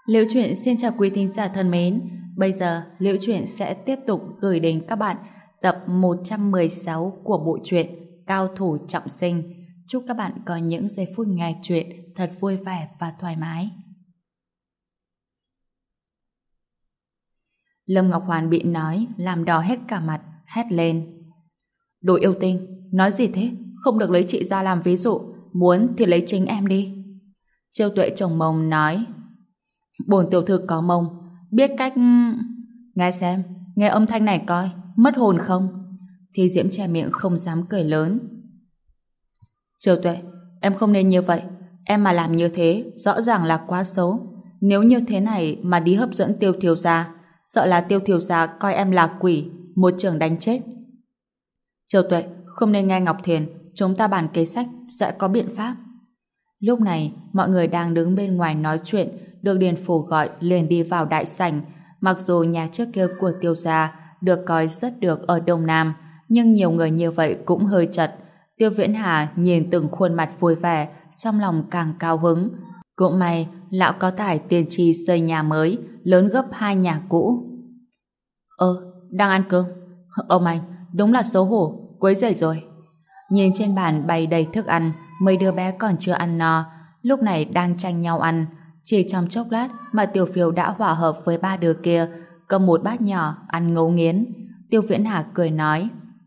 Liễu Chuyện xin chào quý thính giả thân mến. Bây giờ Liễu Chuyện sẽ tiếp tục gửi đến các bạn tập 116 của bộ truyện Cao Thủ Trọng Sinh. Chúc các bạn có những giây phút nghe chuyện thật vui vẻ và thoải mái. Lâm Ngọc Hoàn bị nói làm đỏ hết cả mặt, hét lên: Đồ yêu tinh, nói gì thế? Không được lấy chị ra làm ví dụ, muốn thì lấy chính em đi. Chiêu Tuệ chồng mông nói: Bổn tiểu thư có mông, biết cách... Nghe xem, nghe âm thanh này coi, mất hồn không? Thi Diễm che miệng không dám cười lớn. Chiêu Tuệ, em không nên như vậy. Em mà làm như thế, rõ ràng là quá xấu. Nếu như thế này mà đi hấp dẫn Tiêu thiếu gia, sợ là Tiêu thiếu gia coi em là quỷ, một chưởng đánh chết. Chiêu Tuệ, không nên nghe Ngọc Thiền, chúng ta bàn kế sách, sẽ có biện pháp. Lúc này, mọi người đang đứng bên ngoài nói chuyện, được Điền Phủ gọi liền đi vào đại sảnh. Mặc dù nhà trước kia của Tiêu gia được coi rất được ở Đông Nam, nhưng nhiều người như vậy cũng hơi chật. Tiêu Viễn Hà nhìn từng khuôn mặt vui vẻ, trong lòng càng cao hứng. Cũng may, lão có tài tiền trì xây nhà mới, lớn gấp 2 nhà cũ. Đang ăn cơm. Ông anh, đúng là xấu hổ, quấy rầy rồi. Nhìn trên bàn bày đầy thức ăn, mấy đứa bé còn chưa ăn no, lúc này đang tranh nhau ăn. Chỉ trong chốc lát mà Tiểu Phiêu đã hòa hợp với 3 đứa kia, cầm một bát nhỏ ăn ngấu nghiến. Tiêu Viễn Hà cười nói: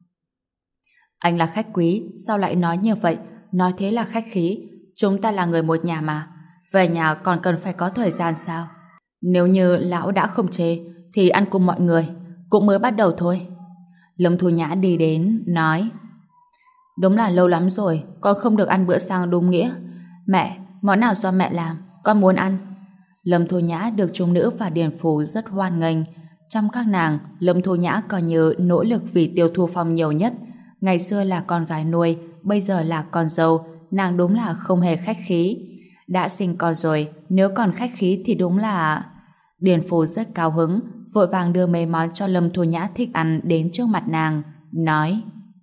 Anh là khách quý, sao lại nói như vậy? Nói thế là khách khí, chúng ta là người một nhà mà. Về nhà còn cần phải có thời gian sao? Nếu như lão đã không chê thì ăn cùng mọi người, cũng mới bắt đầu thôi. Lâm Thu Nhã đi đến nói: Đúng là lâu lắm rồi con không được ăn bữa sáng đúng nghĩa. Mẹ, món nào do mẹ làm, con muốn ăn. Lâm Thu Nhã được chúng nữ và Điền Phủ rất hoan nghênh. Trong các nàng, Lâm Thu Nhã coi như nỗ lực vì Tiêu Thu Phong nhiều nhất. Ngày xưa là con gái nuôi, bây giờ là con dâu, nàng đúng là không hề khách khí. Đã sinh con rồi, nếu còn khách khí thì đúng là... Điền Phủ rất cao hứng, vội vàng đưa mấy món cho Lâm Thu Nhã thích ăn đến trước mặt nàng, nói: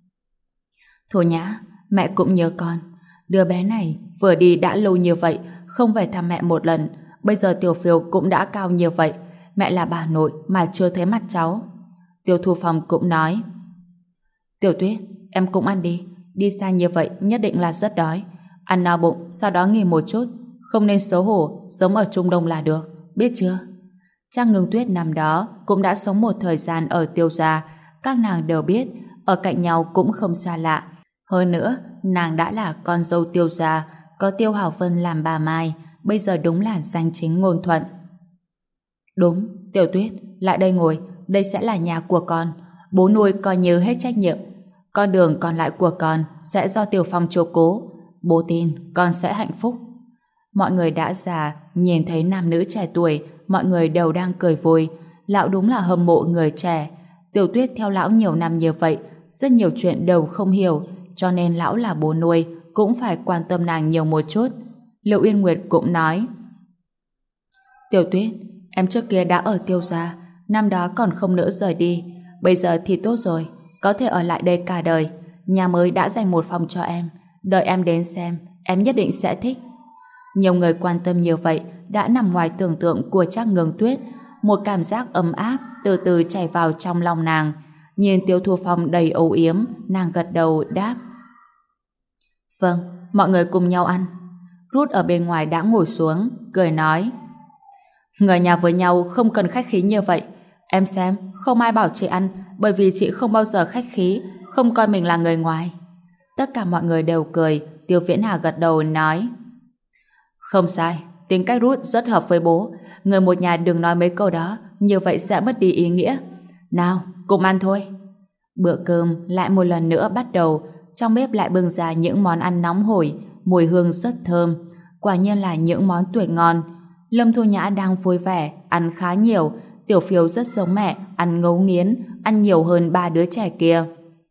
Thu Nhã, mẹ cũng nhớ con. Đứa bé này vừa đi đã lâu như vậy, không về thăm mẹ một lần. Bây giờ Tiểu Phiêu cũng đã cao như vậy, mẹ là bà nội mà chưa thấy mặt cháu. Tiêu Thu Phong cũng nói: Tiểu Tuyết, em cũng ăn đi. Đi xa như vậy nhất định là rất đói. Ăn no bụng, sau đó nghỉ một chút. Không nên xấu hổ, sống ở Trung Đông là được, biết chưa? Trang Ngưng Tuyết năm đó cũng đã sống một thời gian ở Tiêu gia. Các nàng đều biết, ở cạnh nhau cũng không xa lạ. Hơn nữa, nàng đã là con dâu Tiêu gia, có Tiêu Hảo Vân làm bà Mai, bây giờ đúng là danh chính ngôn thuận. Đúng, Tiểu Tuyết, lại đây ngồi, đây sẽ là nhà của con. Bố nuôi coi như hết trách nhiệm. Con đường còn lại của con sẽ do Tiểu Phong chiếu cố. Bố tin con sẽ hạnh phúc. Mọi người đã già, nhìn thấy nam nữ trẻ tuổi, mọi người đều đang cười vui. Lão đúng là hâm mộ người trẻ. Tiểu Tuyết theo lão nhiều năm như vậy, rất nhiều chuyện đều không hiểu, cho nên lão là bố nuôi cũng phải quan tâm nàng nhiều một chút. Liệu Yên Nguyệt cũng nói: Tiểu Tuyết, em trước kia đã ở Tiêu gia, năm đó còn không nỡ rời đi, bây giờ thì tốt rồi, có thể ở lại đây cả đời. Nhà mới đã dành một phòng cho em, đợi em đến xem, em nhất định sẽ thích. Nhiều người quan tâm như vậy đã nằm ngoài tưởng tượng của Trác Ngưng Tuyết. Một cảm giác ấm áp từ từ chảy vào trong lòng nàng. Nhìn Tiêu Thu Phong đầy âu yếm, nàng gật đầu đáp: Vâng, mọi người cùng nhau ăn. Rút ở bên ngoài đã ngồi xuống, cười nói: Người nhà với nhau không cần khách khí như vậy. Em xem, không ai bảo chị ăn, bởi vì chị không bao giờ khách khí, không coi mình là người ngoài. Tất cả mọi người đều cười. Tiêu Viễn Hà gật đầu nói: Không sai, tính cách Rút rất hợp với bố. Người một nhà đừng nói mấy câu đó, như vậy sẽ mất đi ý nghĩa. Nào, cùng ăn thôi. Bữa cơm lại một lần nữa bắt đầu. Trong bếp lại bưng ra những món ăn nóng hổi, mùi hương rất thơm. Quả nhiên là những món tuyệt ngon. Lâm Thu Nhã đang vui vẻ, ăn khá nhiều. Tiểu Phiêu rất giống mẹ, ăn ngấu nghiến, ăn nhiều hơn 3 đứa trẻ kia.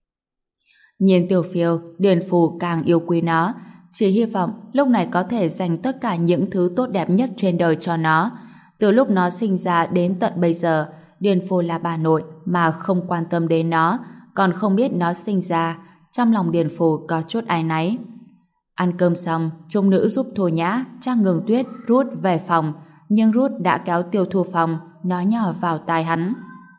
Nhìn Tiểu Phiêu, Điền Phù càng yêu quý nó. Chỉ hy vọng lúc này có thể dành tất cả những thứ tốt đẹp nhất trên đời cho nó. Từ lúc nó sinh ra đến tận bây giờ, Điền Phù là bà nội mà không quan tâm đến nó, còn không biết nó sinh ra. Trong lòng Điền Phù có chút áy náy. Ăn cơm xong, trung nữ giúp Thu Nhã, Trác Ngưng Tuyết rút về phòng. nhưng Ruth đã kéo Tiêu Thu Phong nói nhỏ vào tai hắn.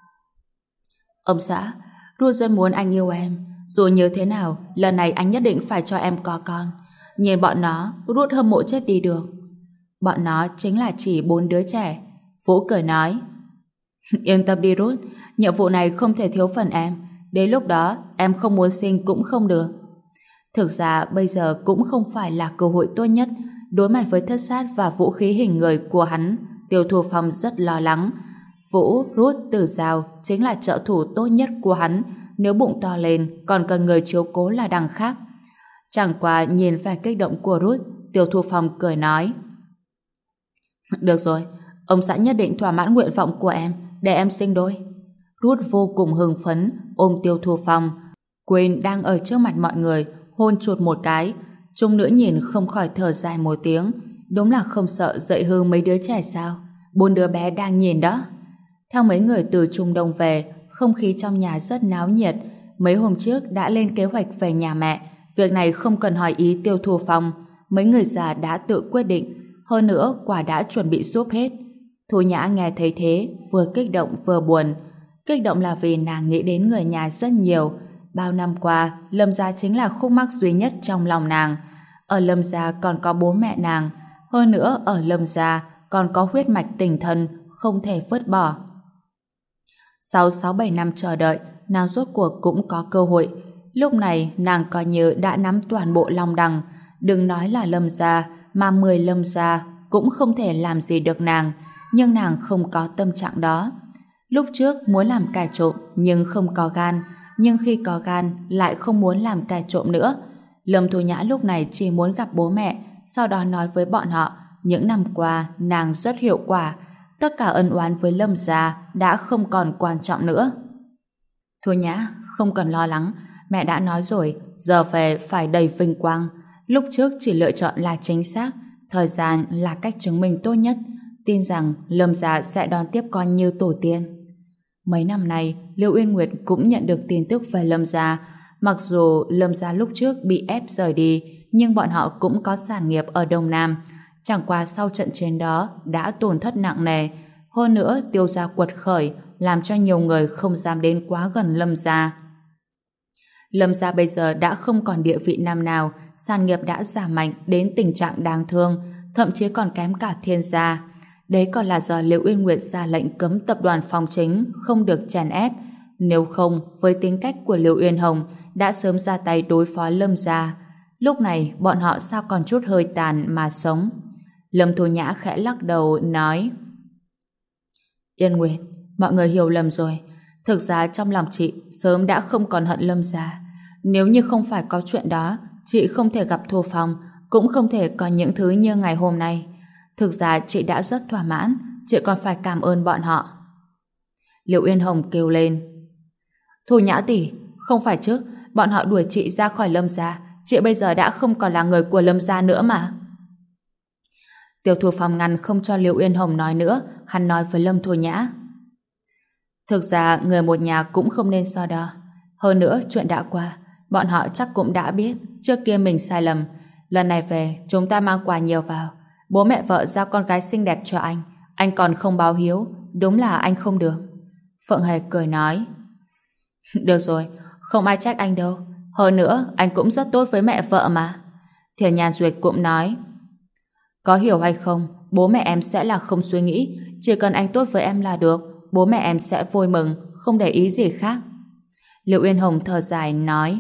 Ông xã, Ruth rất muốn anh yêu em. Dù như thế nào, lần này anh nhất định phải cho em có con. Nhìn bọn nó, Ruth hâm mộ chết đi được. Bọn nó chính là chỉ 4 đứa trẻ. Vũ cười nói, yên tâm đi Ruth, nhiệm vụ này không thể thiếu phần em. Đến lúc đó, em không muốn sinh cũng không được. Thực ra bây giờ cũng không phải là cơ hội tốt nhất. Đối mặt với thất sát và vũ khí hình người của hắn, Tiêu Thu Phong rất lo lắng. Vũ, Ruth, Tử Giao chính là trợ thủ tốt nhất của hắn. Nếu bụng to lên, còn cần người chiếu cố là đằng khác. Chẳng qua nhìn vẻ kích động của Ruth, Tiêu Thu Phong cười nói, được rồi, ông xã nhất định thỏa mãn nguyện vọng của em, để em sinh đôi. Ruth vô cùng hưng phấn, ôm Tiêu Thu Phong, quên đang ở trước mặt mọi người, hôn chuột một cái. Trung nữ nhìn không khỏi thở dài một tiếng, đúng là không sợ dậy hư mấy đứa trẻ sao? 4 đứa bé đang nhìn đó. Theo mấy người từ Trung Đông về, không khí trong nhà rất náo nhiệt. Mấy hôm trước đã lên kế hoạch về nhà mẹ, việc này không cần hỏi ý Tiêu Thu Phong, mấy người già đã tự quyết định. Hơn nữa, quả đã chuẩn bị giúp hết. Thu Nhã nghe thấy thế, vừa kích động vừa buồn. Kích động là vì nàng nghĩ đến người nhà rất nhiều. Bao năm qua, Lâm gia chính là khúc mắc duy nhất trong lòng nàng. Ở Lâm gia còn có bố mẹ nàng. Hơn nữa, ở Lâm gia còn có huyết mạch tình thân, không thể vứt bỏ. Sau 6-7 năm chờ đợi, nàng rốt cuộc cũng có cơ hội. Lúc này, nàng coi như đã nắm toàn bộ Long Đằng. Đừng nói là Lâm gia, mà 10 Lâm gia cũng không thể làm gì được nàng. Nhưng nàng không có tâm trạng đó. Lúc trước muốn làm kẻ trộm nhưng không có gan, nhưng khi có gan lại không muốn làm kẻ trộm nữa. Lâm Thu Nhã lúc này chỉ muốn gặp bố mẹ, sau đó nói với bọn họ những năm qua nàng rất hiệu quả, tất cả ân oán với Lâm gia đã không còn quan trọng nữa. Thu Nhã, không cần lo lắng, mẹ đã nói rồi, giờ về phải đầy vinh quang. Lúc trước chỉ lựa chọn là chính xác, thời gian là cách chứng minh tốt nhất. Tin rằng Lâm gia sẽ đón tiếp con như tổ tiên. Mấy năm nay, Liễu Uyên Nguyệt cũng nhận được tin tức về Lâm gia. Mặc dù Lâm gia lúc trước bị ép rời đi, nhưng bọn họ cũng có sản nghiệp ở Đông Nam. Chẳng qua sau trận chiến đó đã tổn thất nặng nề. Hơn nữa, Tiêu gia quật khởi, làm cho nhiều người không dám đến quá gần Lâm gia. Lâm gia bây giờ đã không còn địa vị năm nào, sản nghiệp đã giảm mạnh đến tình trạng đáng thương, thậm chí còn kém cả Thiên gia. Đấy còn là do Liễu Uyên Nguyệt ra lệnh cấm tập đoàn Phong Chính không được chèn ép. Nếu không, với tính cách của Liễu Uyên Hồng đã sớm ra tay đối phó Lâm gia. Lúc này, bọn họ sao còn chút hơi tàn mà sống? Lâm Thu Nhã khẽ lắc đầu, nói, Yên Nguyệt, mọi người hiểu lầm rồi. Thực ra trong lòng chị sớm đã không còn hận Lâm gia. Nếu như không phải có chuyện đó, chị không thể gặp Thu Phong, cũng không thể có những thứ như ngày hôm nay. Thực ra chị đã rất thỏa mãn, chị còn phải cảm ơn bọn họ. Liễu Uyên Hồng kêu lên, Thu Nhã tỷ, không phải chứ, bọn họ đuổi chị ra khỏi Lâm gia, chị bây giờ đã không còn là người của Lâm gia nữa mà. Tiêu Thu Phong ngăn không cho Liễu Uyên Hồng nói nữa, hắn nói với Lâm Thu Nhã, thực ra người một nhà cũng không nên so đo. Hơn nữa, chuyện đã qua, bọn họ chắc cũng đã biết trước kia mình sai lầm. Lần này về, chúng ta mang quà nhiều vào. Bố mẹ vợ giao con gái xinh đẹp cho anh còn không báo hiếu, đúng là anh không được. Phượng Hề cười nói, được rồi, không ai trách anh đâu. Hơn nữa, anh cũng rất tốt với mẹ vợ mà. Thiền Nhàn Duyệt cũng nói, có hiểu hay không, bố mẹ em sẽ là không suy nghĩ, chỉ cần anh tốt với em là được, bố mẹ em sẽ vui mừng, không để ý gì khác. Liễu Uyên Hồng thở dài nói,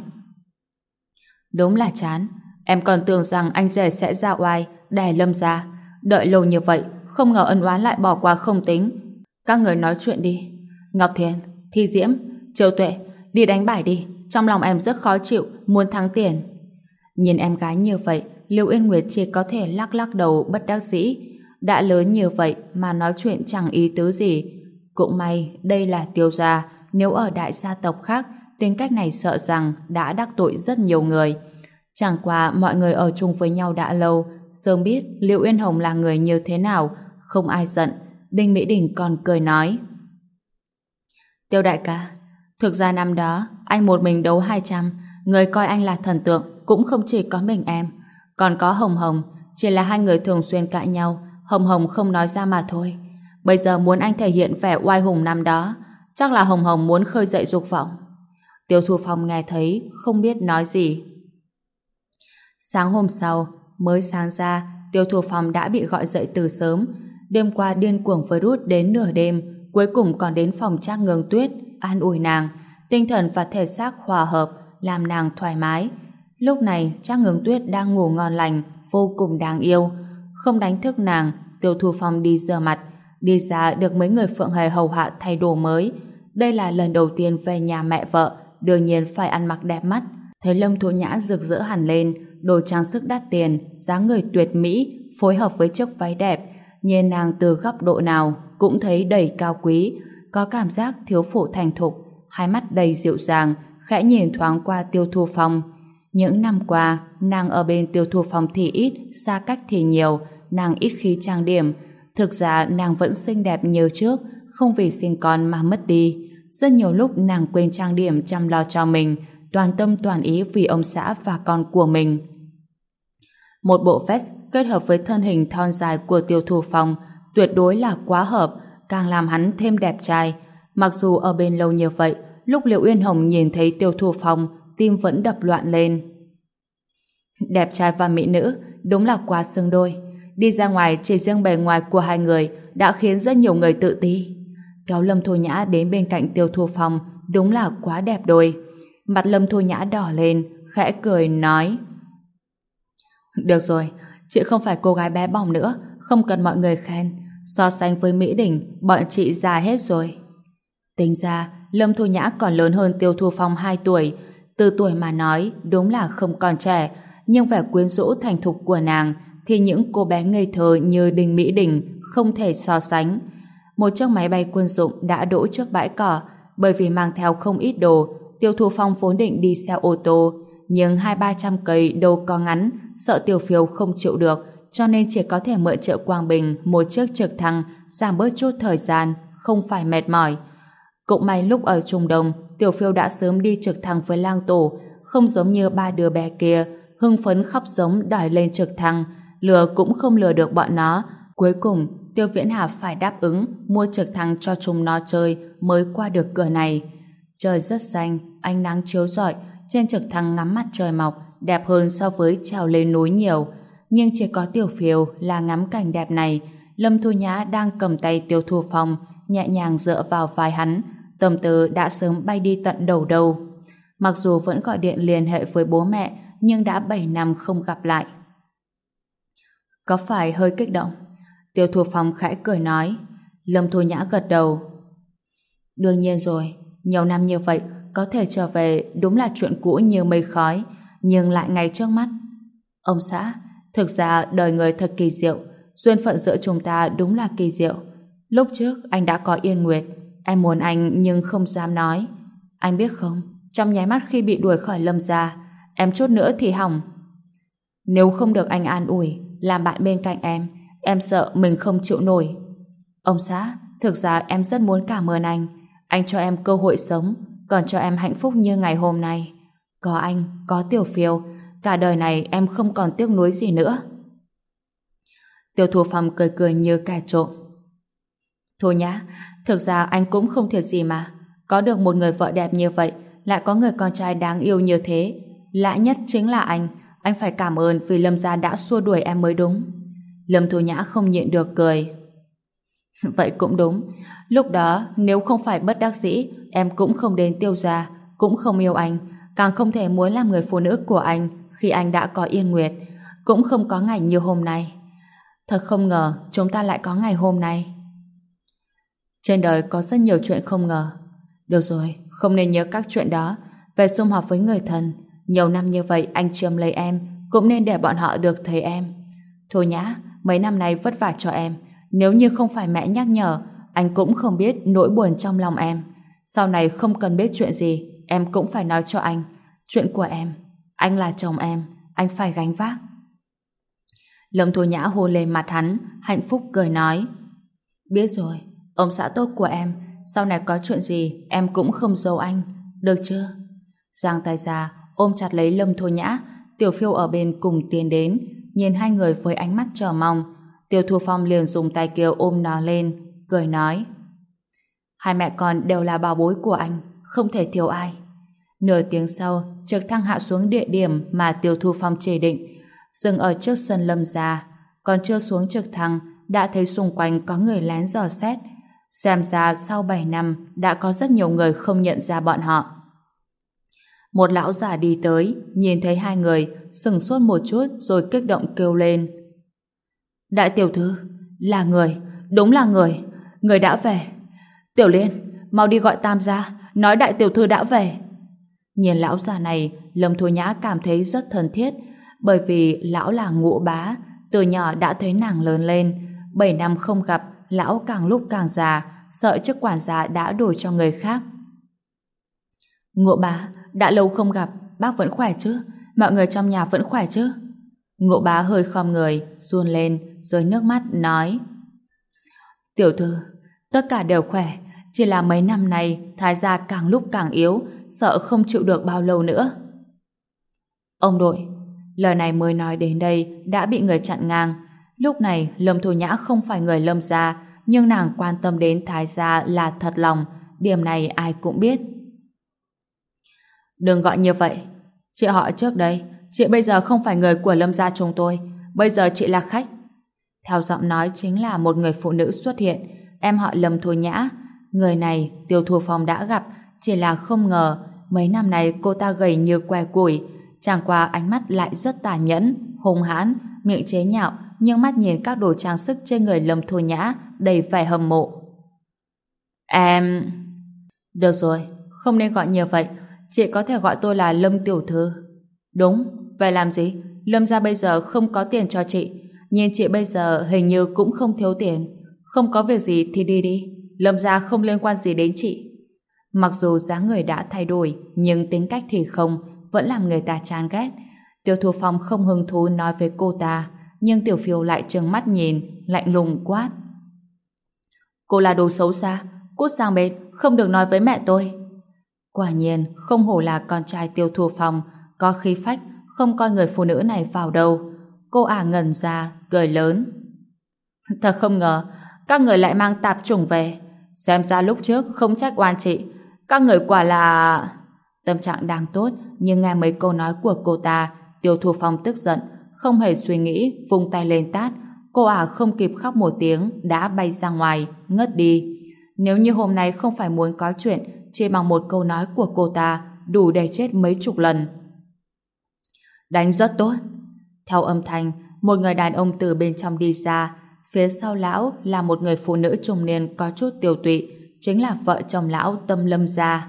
đúng là chán, em còn tưởng rằng anh rể sẽ ra oai đè Lâm gia, đợi lâu như vậy, không ngờ ân oán lại bỏ qua không tính. Các người nói chuyện đi. Ngọc Thiền, Thi Diễm, Triều Tuệ, đi đánh bài đi, trong lòng em rất khó chịu, muốn thắng tiền. Nhìn em gái như vậy, Liễu Uyên Nguyệt chỉ có thể lắc lắc đầu bất đắc dĩ. Đã lớn như vậy mà nói chuyện chẳng ý tứ gì. Cũng may đây là Tiêu gia, nếu ở đại gia tộc khác, tính cách này sợ rằng đã đắc tội rất nhiều người. Chẳng qua mọi người ở chung với nhau đã lâu, sớm biết Liễu Uyên Hồng là người như thế nào, không ai giận. Đinh Mỹ Đình còn cười nói, Tiêu đại ca, thực ra năm đó anh một mình đấu 200, người coi anh là thần tượng cũng không chỉ có mình em, còn có Hồng Hồng, chỉ là hai người thường xuyên cãi nhau, Hồng Hồng không nói ra mà thôi. Bây giờ muốn anh thể hiện vẻ oai hùng năm đó, chắc là Hồng Hồng muốn khơi dậy dục vọng. Tiêu Thu Phong nghe thấy, không biết nói gì. Sáng hôm sau, mới sáng ra, Tiêu Thu Phong đã bị gọi dậy từ sớm. Đêm qua điên cuồng với Ruth đến nửa đêm, cuối cùng còn đến phòng Trác Ngưng Tuyết, an ủi nàng. Tinh thần và thể xác hòa hợp, làm nàng thoải mái. Lúc này, Trác Ngưng Tuyết đang ngủ ngon lành, vô cùng đáng yêu. Không đánh thức nàng, Tiêu Thu Phong đi rửa mặt, đi ra được mấy người Phượng Hề hầu hạ thay đồ mới. Đây là lần đầu tiên về nhà mẹ vợ, đương nhiên phải ăn mặc đẹp mắt. Thấy Lâm Thu Nhã rực rỡ hẳn lên, đồ trang sức đắt tiền, dáng người tuyệt mỹ, phối hợp với chiếc váy đẹp, nhìn nàng từ góc độ nào cũng thấy đầy cao quý, có cảm giác thiếu phụ thành thục, hai mắt đầy dịu dàng, khẽ nhìn thoáng qua Tiêu Thu Phong. Những năm qua, nàng ở bên Tiêu Thu Phong thì ít, xa cách thì nhiều, nàng ít khi trang điểm. Thực ra nàng vẫn xinh đẹp như trước, không vì sinh con mà mất đi. Rất nhiều lúc nàng quên trang điểm chăm lo cho mình, toàn tâm toàn ý vì ông xã và con của mình. Một bộ vest kết hợp với thân hình thon dài của Tiêu Thu Phong tuyệt đối là quá hợp, càng làm hắn thêm đẹp trai. Mặc dù ở bên lâu như vậy, lúc Liệu Uyên Hồng nhìn thấy Tiêu Thu Phong, tim vẫn đập loạn lên. Đẹp trai và mỹ nữ, đúng là quá xứng đôi. Đi ra ngoài chỉ riêng bề ngoài của hai người đã khiến rất nhiều người tự ti. Kéo Lâm Thu Nhã đến bên cạnh Tiêu Thu Phong, đúng là quá đẹp đôi. Mặt Lâm Thu Nhã đỏ lên, khẽ cười nói: Được rồi, chị không phải cô gái bé bỏng nữa, không cần mọi người khen. So sánh với Mỹ Đình, bọn chị già hết rồi. Tính ra, Lâm Thu Nhã còn lớn hơn Tiêu Thu Phong 2 tuổi. Từ tuổi mà nói, đúng là không còn trẻ, nhưng vẻ quyến rũ thành thục của nàng thì những cô bé ngây thơ như Đinh Mỹ Đình không thể so sánh. Một chiếc máy bay quân dụng đã đỗ trước bãi cỏ. Bởi vì mang theo không ít đồ, Tiêu Thu Phong vốn định đi xe ô tô, nhưng 200-300 cây đâu có ngắn, sợ Tiểu Phiêu không chịu được, cho nên chỉ có thể mượn Triệu Quang Bình một chiếc trực thăng, giảm bớt chút thời gian, không phải mệt mỏi. Cũng may lúc ở Trung Đông, Tiểu Phiêu đã sớm đi trực thăng với Lang Tổ, không giống như ba đứa bé kia, hưng phấn khóc giống đòi lên trực thăng, lừa cũng không lừa được bọn nó. Cuối cùng, Tiêu Viễn Hà phải đáp ứng mua trực thăng cho chúng nó chơi mới qua được cửa này. Trời rất xanh, ánh nắng chiếu rọi, trên trực thăng ngắm mặt trời mọc, đẹp hơn so với trèo lên núi nhiều. Nhưng chỉ có Tiểu Phiêu là ngắm cảnh đẹp này. Lâm Thu Nhã đang cầm tay Tiêu Thu Phong, nhẹ nhàng dựa vào vai hắn, tâm tư đã sớm bay đi tận đầu đâu. Mặc dù vẫn gọi điện liên hệ với bố mẹ, nhưng đã 7 năm không gặp lại. Có phải hơi kích động? Tiêu Thu Phong khẽ cười nói. Lâm Thu Nhã gật đầu. Đương nhiên rồi, nhiều năm như vậy, có thể trở về đúng là chuyện cũ như mây khói, nhưng lại ngay trước mắt. Ông xã, thực ra đời người thật kỳ diệu, duyên phận giữa chúng ta đúng là kỳ diệu. Lúc trước anh đã có Yên Nguyệt, em muốn anh nhưng không dám nói. Anh biết không, trong nháy mắt khi bị đuổi khỏi Lâm gia, em chút nữa thì hỏng. Nếu không được anh an ủi, làm bạn bên cạnh em sợ mình không chịu nổi. Ông xã, thực ra em rất muốn cảm ơn anh cho em cơ hội sống, còn cho em hạnh phúc như ngày hôm nay. Có anh, có Tiểu Phiêu, cả đời này em không còn tiếc nuối gì nữa. Tiêu Thu Phong cười cười như kẻ trộm. Thôi nhá, thực ra anh cũng không thiệt gì mà. Có được một người vợ đẹp như vậy, lại có người con trai đáng yêu như thế. Lạ nhất chính là anh phải cảm ơn vì Lâm gia đã xua đuổi em mới đúng. Lâm Thu Nhã không nhịn được cười. Vậy cũng đúng. Lúc đó, nếu không phải bất đắc dĩ, em cũng không đến Tiêu gia, cũng không yêu anh, càng không thể muốn làm người phụ nữ của anh khi anh đã có Yên Nguyệt, cũng không có ngày như hôm nay. Thật không ngờ chúng ta lại có ngày hôm nay. Trên đời có rất nhiều chuyện không ngờ. Được rồi, không nên nhớ các chuyện đó. Về sum họp với người thân, nhiều năm như vậy anh chiếm lấy em, cũng nên để bọn họ được thấy em. Thôi nhá, mấy năm nay vất vả cho em. Nếu như không phải mẹ nhắc nhở, anh cũng không biết nỗi buồn trong lòng em. Sau này không cần biết chuyện gì, em cũng phải nói cho anh. Chuyện của em, anh là chồng em, anh phải gánh vác. Lâm Thu Nhã hôn lên mặt hắn, hạnh phúc cười nói. Biết rồi, ông xã tốt của em, sau này có chuyện gì em cũng không giấu anh, được chưa? Giang tay ra, ôm chặt lấy Lâm Thu Nhã. Tiểu Phiêu ở bên cùng tiến đến, nhìn hai người với ánh mắt chờ mong. Tiêu Thu Phong liền dùng tay kia ôm nó lên, cười nói: hai mẹ con đều là bảo bối của anh, không thể thiếu ai. Nửa tiếng sau, trực thăng hạ xuống địa điểm mà Tiêu Thu Phong chỉ định, dừng ở trước sân Lâm gia. Còn chưa xuống trực thăng, đã thấy xung quanh có người lén dò xét. Xem ra sau 7 năm đã có rất nhiều người không nhận ra bọn họ. Một lão già đi tới, nhìn thấy hai người, sững sốt một chút rồi kích động kêu lên: đại tiểu thư, là người, đúng là người đã về. Tiểu Liên, mau đi gọi Tam gia, nói đại tiểu thư đã về. Nhìn lão già này, Lâm Thu Nhã cảm thấy rất thân thiết, bởi vì lão là Ngũ bá, từ nhỏ đã thấy nàng lớn lên. 7 năm không gặp, lão càng lúc càng già, sợ chức quản gia đã đổi cho người khác. Ngũ bá, đã lâu không gặp, bác vẫn khỏe chứ? Mọi người trong nhà vẫn khỏe chứ? Ngũ bá hơi khom người, run lên, rơi nước mắt, nói: tiểu thư, tất cả đều khỏe, chỉ là mấy năm nay Thái gia càng lúc càng yếu, sợ không chịu được bao lâu nữa. Ông đội, lời này mới nói đến đây đã bị người chặn ngang. Lúc này Lâm Thu Nhã không phải người Lâm gia, nhưng nàng quan tâm đến Thái gia là thật lòng, điểm này ai cũng biết. Đừng gọi như vậy, chị họ trước đây, chị bây giờ không phải người của Lâm gia chúng tôi, bây giờ chị là khách. Theo giọng nói chính là một người phụ nữ xuất hiện, em họ Lâm Thu Nhã. Người này Tiêu Thu Phong đã gặp, chỉ là không ngờ mấy năm nay cô ta gầy như que củi, chẳng qua ánh mắt lại rất tàn nhẫn, hung hãn, miệng chế nhạo, nhưng mắt nhìn các đồ trang sức trên người Lâm Thu Nhã đầy vẻ hâm mộ. Em... Được rồi, không nên gọi như vậy, chị có thể gọi tôi là Lâm tiểu thư. Đúng, vậy làm gì? Lâm gia bây giờ không có tiền cho chị, nhưng chị bây giờ hình như cũng không thiếu tiền. Không có việc gì thì đi đi, Lâm gia không liên quan gì đến chị. Mặc dù dáng người đã thay đổi, nhưng tính cách thì không, vẫn làm người ta chán ghét. Tiêu Thu Phong không hứng thú nói với cô ta, nhưng Tiểu Phiêu lại trừng mắt nhìn, lạnh lùng quát: cô là đồ xấu xa, cút sang bên, không được nói với mẹ tôi. Quả nhiên, không hổ là con trai Tiêu Thu Phong, có khí phách, không coi người phụ nữ này vào đâu. Cô ả ngẩn ra, cười lớn: thật không ngờ, các người lại mang tạp chủng về. Xem ra lúc trước không trách oan chị, các người quả là... Tâm trạng đang tốt, nhưng nghe mấy câu nói của cô ta, Tiêu Thu Phong tức giận, không hề suy nghĩ, vung tay lên tát. Cô ả không kịp khóc một tiếng, đã bay ra ngoài, ngất đi. Nếu như hôm nay không phải muốn có chuyện, chỉ bằng một câu nói của cô ta, đủ để chết mấy chục lần. Đánh rất tốt. Theo âm thanh, một người đàn ông từ bên trong đi ra. Phía sau lão là một người phụ nữ trung niên có chút tiều tụy, chính là vợ chồng lão Tâm Lâm gia.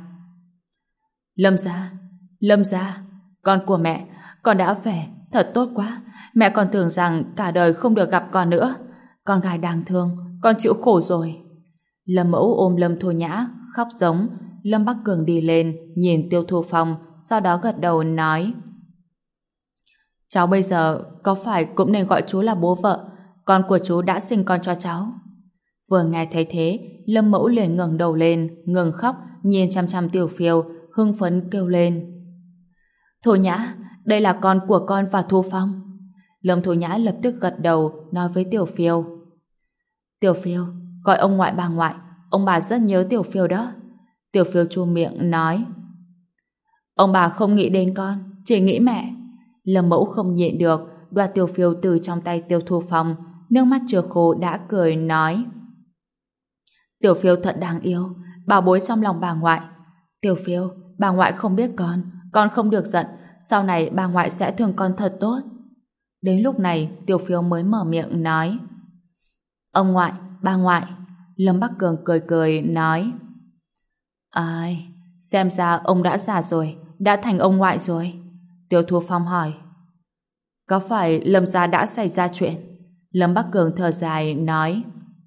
Lâm gia, con của mẹ, con đã về, thật tốt quá. Mẹ còn tưởng rằng cả đời không được gặp con nữa. Con gái đáng thương, con chịu khổ rồi. Lâm mẫu ôm Lâm Thu Nhã, khóc giống. Lâm Bắc Cường đi lên, nhìn Tiêu Thu Phong, sau đó gật đầu nói: cháu bây giờ có phải cũng nên gọi chú là bố vợ? Con của chú đã sinh con cho cháu. Vừa nghe thấy thế, Lâm mẫu liền ngẩng đầu lên, ngừng khóc, nhìn chăm chăm Tiểu Phiêu, hưng phấn kêu lên: Thu Nhã, đây là con của con và Thu Phong. Lâm Thu Nhã lập tức gật đầu, nói với Tiểu Phiêu: Tiểu Phiêu, gọi ông ngoại bà ngoại, ông bà rất nhớ Tiểu Phiêu đó. Tiểu Phiêu chu miệng nói: ông bà không nghĩ đến con, chỉ nghĩ mẹ. Lâm mẫu không nhịn được, đoạt Tiểu Phiêu từ trong tay Tiêu Thu Phong, nước mắt chưa khô đã cười nói: Tiểu Phiêu thật đáng yêu, bảo bối trong lòng bà ngoại. Tiểu Phiêu, bà ngoại không biết con không được giận, sau này bà ngoại sẽ thương con thật tốt. Đến lúc này, Tiểu Phiêu mới mở miệng nói: ông ngoại, bà ngoại. Lâm Bắc Cường cười cười nói: ai, xem ra ông đã già rồi, đã thành ông ngoại rồi. Tiêu Thu Phong hỏi: có phải Lâm gia đã xảy ra chuyện? Lâm Bắc Cường thở dài nói: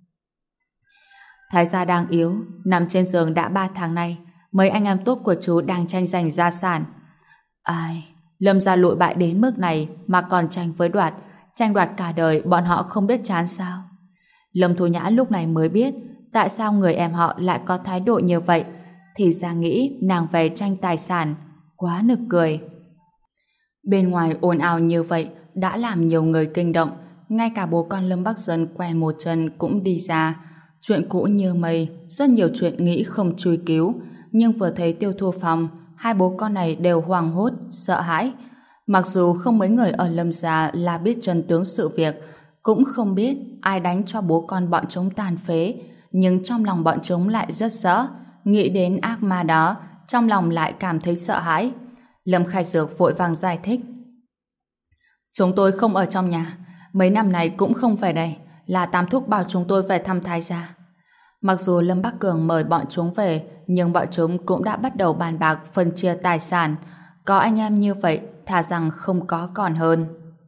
Thái gia đang yếu, nằm trên giường đã 3 tháng nay. Mấy anh em tốt của chú đang tranh giành gia sản. Ai, Lâm gia lụi bại đến mức này mà còn tranh với Đoạt, tranh đoạt cả đời, bọn họ không biết chán sao? Lâm Thu Nhã lúc này mới biết tại sao người em họ lại có thái độ như vậy. Thì ra nghĩ nàng về tranh tài sản, quá nực cười. Bên ngoài ồn ào như vậy đã làm nhiều người kinh động, ngay cả bố con Lâm Bắc Dân què một chân cũng đi ra. Chuyện cũ như mây, rất nhiều chuyện nghĩ không truy cứu, nhưng vừa thấy Tiêu Thu Phong, hai bố con này đều hoảng hốt, sợ hãi. Mặc dù không mấy người ở Lâm gia là biết chân tướng sự việc, cũng không biết ai đánh cho bố con bọn chúng tàn phế, nhưng trong lòng bọn chúng lại rất sợ. Nghĩ đến ác ma đó, trong lòng lại cảm thấy sợ hãi. Lâm Khai Dược vội vàng giải thích. Chúng tôi không ở trong nhà, mấy năm này cũng không về đây, là Tam Thúc bảo chúng tôi về thăm Thái gia. Mặc dù Lâm Bắc Cường mời bọn chúng về, nhưng bọn chúng cũng đã bắt đầu bàn bạc phân chia tài sản. Có anh em như vậy, thà rằng không có còn hơn.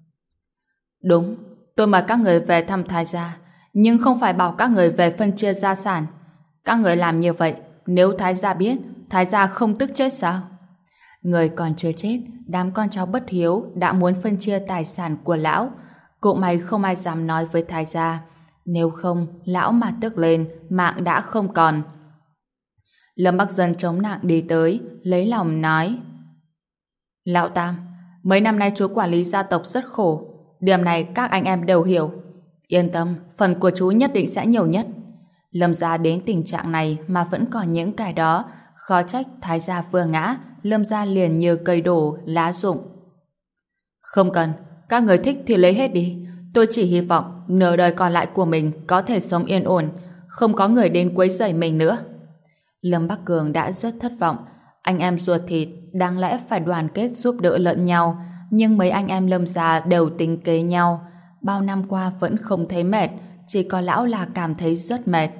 Đúng, tôi mời các người về thăm Thái gia, nhưng không phải bảo các người về phân chia gia sản. Các người làm như vậy, nếu Thái gia biết, Thái gia không tức chết sao? Người còn chưa chết, đám con cháu bất hiếu đã muốn phân chia tài sản của lão. Cũng may không ai dám nói với Thái gia. Nếu không, lão mà tức lên, mạng đã không còn. Lâm Bắc Dân chống nặng đi tới, lấy lòng nói. Lão Tam, mấy năm nay chú quản lý gia tộc rất khổ. Điểm này các anh em đều hiểu. Yên tâm, phần của chú nhất định sẽ nhiều nhất. Lâm gia đến tình trạng này mà vẫn còn những cái đó, khó trách Thái gia vừa ngã, Lâm gia liền như cây đổ, lá rụng. Không cần, các người thích thì lấy hết đi. Tôi chỉ hy vọng nửa đời còn lại của mình có thể sống yên ổn, không có người đến quấy rầy mình nữa. Lâm Bắc Cường đã rất thất vọng. Anh em ruột thịt đáng lẽ phải đoàn kết giúp đỡ lẫn nhau, nhưng mấy anh em Lâm gia đều tính kế nhau. Bao năm qua vẫn không thấy mệt, chỉ có lão là cảm thấy rất mệt.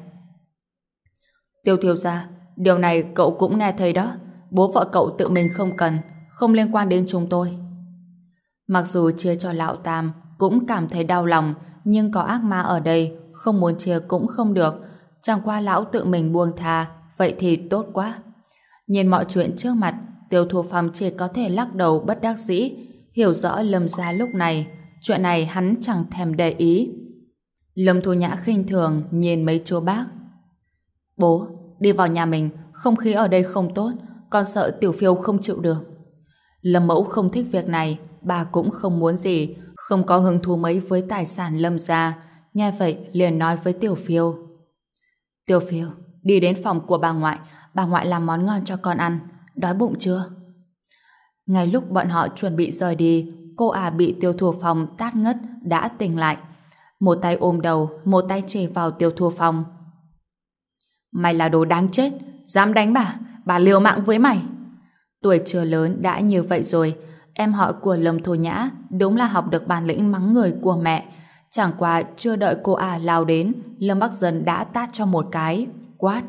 Tiêu thiếu gia, điều này cậu cũng nghe thấy đó. Bố vợ cậu tự mình không cần, không liên quan đến chúng tôi. Mặc dù chia cho lão Tam cũng cảm thấy đau lòng, nhưng có ác ma ở đây, không muốn chia cũng không được. Chẳng qua lão tự mình buông tha, vậy thì tốt quá. Nhìn mọi chuyện trước mặt, Tiêu Thu Phong chỉ có thể lắc đầu bất đắc dĩ, hiểu rõ Lâm gia lúc này, chuyện này hắn chẳng thèm để ý. Lâm Thu Nhã khinh thường nhìn mấy chú bác. Bố, đi vào nhà mình, không khí ở đây không tốt, con sợ Tiểu Phiêu không chịu được. Lâm Mẫu không thích việc này, bà cũng không muốn gì, không có hứng thú mấy với tài sản Lâm gia. Nghe vậy liền nói với Tiểu Phiêu. Tiểu Phiêu, đi đến phòng của bà ngoại làm món ngon cho con ăn, đói bụng chưa? Ngay lúc bọn họ chuẩn bị rời đi, cô ả bị Tiêu Thu Phong tát ngất đã tỉnh lại. Một tay ôm đầu, một tay chỉ vào Tiêu Thu Phong. Mày là đồ đáng chết, dám đánh bà liều mạng với mày. Tuổi chưa lớn đã như vậy rồi, em họ của Lâm Thu Nhã đúng là học được bản lĩnh mắng người của mẹ. Chẳng qua chưa đợi cô ả lao đến, Lâm Bắc Dân đã tát cho một cái, quát.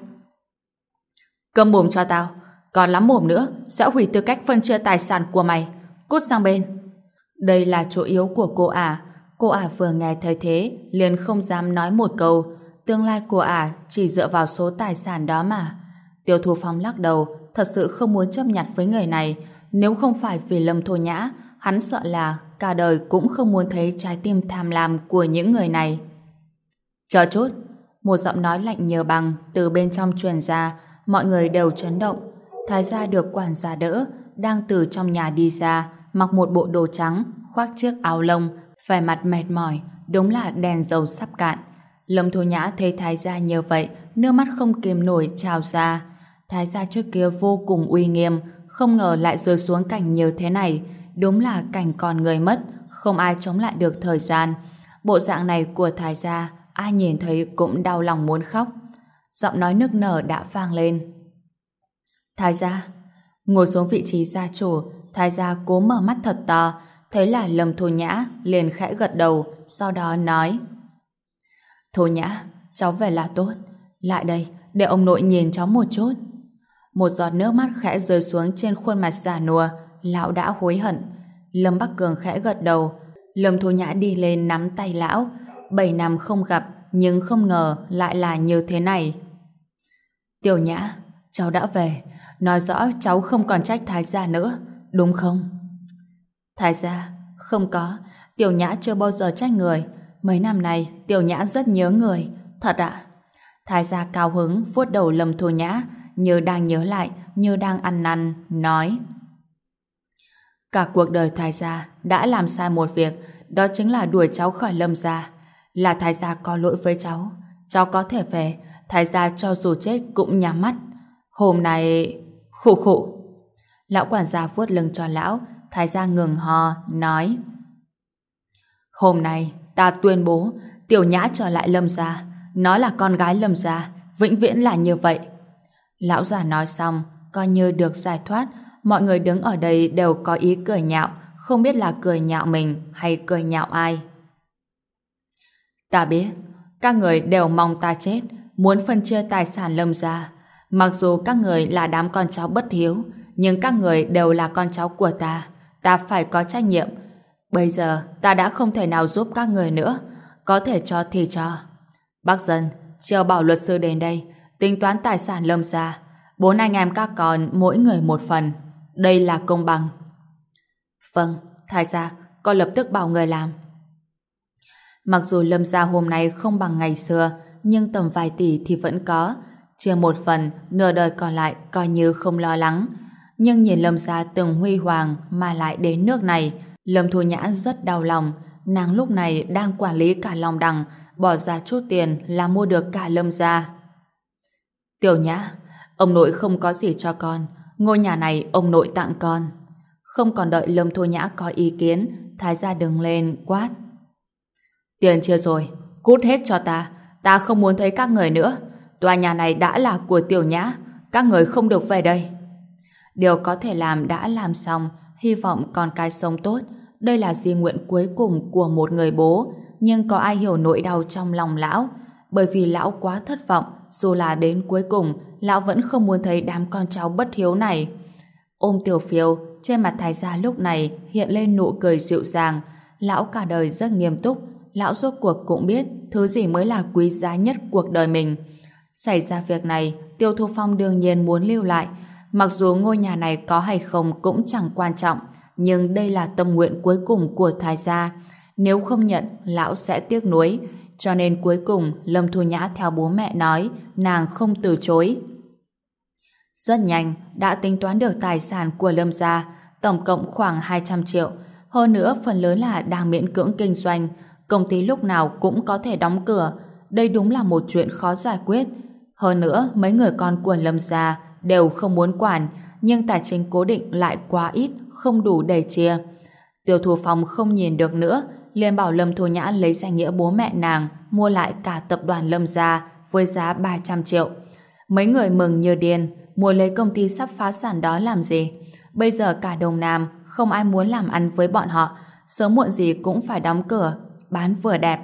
Câm mồm cho tao, còn lắm mồm nữa sẽ hủy tư cách phân chia tài sản của mày, cút sang bên. Đây là chỗ yếu của cô ả. Cô ả vừa nghe thấy thế liền không dám nói một câu. Tương lai của ả chỉ dựa vào số tài sản đó mà. Tiêu Thu Phong lắc đầu, thật sự không muốn chấp nhặt với người này. Nếu không phải vì Lâm Thu Nhã, hắn sợ là cả đời cũng không muốn thấy trái tim tham lam của những người này. Chờ chút, một giọng nói lạnh như băng từ bên trong truyền ra, mọi người đều chấn động. Thái gia được quản gia đỡ, đang từ trong nhà đi ra, mặc một bộ đồ trắng, khoác chiếc áo lông, vẻ mặt mệt mỏi, đúng là đèn dầu sắp cạn. Lâm Thu Nhã thấy Thái gia như vậy, nước mắt không kìm nổi trào ra. Thái gia trước kia vô cùng uy nghiêm, không ngờ lại rơi xuống cảnh như thế này. Đúng là cảnh còn người mất, không ai chống lại được thời gian. Bộ dạng này của Thái gia, ai nhìn thấy cũng đau lòng muốn khóc. Giọng nói nức nở đã vang lên. Thái gia. Ngồi xuống vị trí gia chủ, Thái gia cố mở mắt thật to, thấy là Lâm Thu Nhã, liền khẽ gật đầu, sau đó nói. Thu Nhã, cháu về là tốt. Lại đây, để ông nội nhìn cháu một chút. Một giọt nước mắt khẽ rơi xuống trên khuôn mặt già nua, lão đã hối hận. Lâm Bắc Cường khẽ gật đầu. Lâm Thu Nhã đi lên nắm tay lão. 7 năm không gặp, nhưng không ngờ lại là như thế này. Tiểu Nhã, cháu đã về, nói rõ cháu không còn trách Thái gia nữa, đúng không? Thái gia, không có, Tiểu Nhã chưa bao giờ trách người. Mấy năm nay, Tiểu Nhã rất nhớ người, thật ạ. Thái gia cao hứng vuốt đầu Lâm Thu Nhã, như đang nhớ lại, như đang ăn năn, nói. Cả cuộc đời Thái gia đã làm sai một việc, đó chính là đuổi cháu khỏi Lâm gia. Là Thái gia có lỗi với cháu có thể về, Thái gia cho dù chết cũng nhắm mắt. Hôm nay... Khụ khụ. Lão quản gia vuốt lưng cho lão, Thái gia ngừng ho, nói: Hôm nay ta tuyên bố Tiểu Nhã trở lại Lâm gia, nó là con gái Lâm gia, vĩnh viễn là như vậy. Lão già nói xong, coi như được giải thoát, mọi người đứng ở đây đều có ý cười nhạo, không biết là cười nhạo mình hay cười nhạo ai. Ta biết, các người đều mong ta chết, muốn phân chia tài sản Lâm gia. Mặc dù các người là đám con cháu bất hiếu, nhưng các người đều là con cháu của ta phải có trách nhiệm. Bây giờ ta đã không thể nào giúp các người nữa, có thể cho thì cho. Bác Dân, chiều bảo luật sư đến đây, tính toán tài sản Lâm gia. 4 anh em các con mỗi người một phần, đây là công bằng. Vâng, Thái gia, con lập tức bảo người làm. Mặc dù Lâm gia hôm nay không bằng ngày xưa, nhưng tầm vài tỷ thì vẫn có, chia một phần, nửa đời còn lại coi như không lo lắng. Nhưng nhìn Lâm gia từng huy hoàng mà lại đến nước này, Lâm Thu Nhã rất đau lòng. Nàng lúc này đang quản lý cả Long Đằng, bỏ ra chút tiền là mua được cả Lâm gia. Tiểu Nhã, ông nội không có gì cho con, ngôi nhà này ông nội tặng con. Không còn đợi Lâm Thu Nhã có ý kiến, Thái gia đứng lên quát: Tiền chia rồi, cút hết cho ta không muốn thấy các người nữa. Tòa nhà này đã là của Tiểu Nhã, các người không được về đây. Điều có thể làm đã làm xong, hy vọng con cái sống tốt. Đây là di nguyện cuối cùng của một người bố, nhưng có ai hiểu nỗi đau trong lòng lão? Bởi vì lão quá thất vọng, dù là đến cuối cùng, lão vẫn không muốn thấy đám con cháu bất hiếu này. Ôm Tiểu Phiêu, trên mặt Thái gia lúc này hiện lên nụ cười dịu dàng. Lão cả đời rất nghiêm túc, lão rốt cuộc cũng biết thứ gì mới là quý giá nhất cuộc đời mình. Xảy ra việc này, Tiêu Thu Phong đương nhiên muốn lưu lại. Mặc dù ngôi nhà này có hay không cũng chẳng quan trọng, nhưng đây là tâm nguyện cuối cùng của Thái gia. Nếu không nhận, lão sẽ tiếc nuối. Cho nên cuối cùng, Lâm Thu Nhã theo bố mẹ nói, nàng không từ chối. Rất nhanh, đã tính toán được tài sản của Lâm gia, tổng cộng khoảng 200 triệu. Hơn nữa, phần lớn là đang miễn cưỡng kinh doanh. Công ty lúc nào cũng có thể đóng cửa. Đây đúng là một chuyện khó giải quyết. Hơn nữa, mấy người con của Lâm gia đều không muốn quản, nhưng tài chính cố định lại quá ít, không đủ để chia. Tiêu Thu Phong không nhìn được nữa, liền bảo Lâm Thu Nhã lấy danh nghĩa bố mẹ nàng mua lại cả tập đoàn Lâm gia với giá 300 triệu. Mấy người mừng như điên, mua lấy công ty sắp phá sản đó làm gì? Bây giờ cả Đông Nam không ai muốn làm ăn với bọn họ, sớm muộn gì cũng phải đóng cửa, bán vừa đẹp.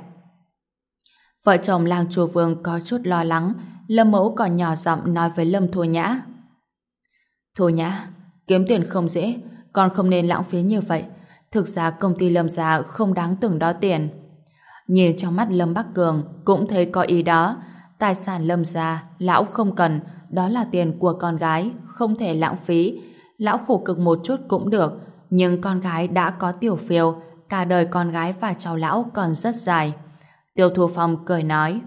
Vợ chồng Lang Chùa Vương có chút lo lắng, Lâm Mẫu còn nhỏ giọng nói với Lâm Thu Nhã: Thu Nhã, kiếm tiền không dễ, con không nên lãng phí như vậy. Thực ra công ty Lâm gia không đáng từng đó tiền. Nhìn trong mắt Lâm Bắc Cường cũng thấy có ý đó. Tài sản Lâm gia lão không cần, đó là tiền của con gái, không thể lãng phí. Lão khổ cực một chút cũng được, nhưng con gái đã có Tiểu Phiêu, cả đời con gái và cháu lão còn rất dài. Tiêu Thu Phong cười nói: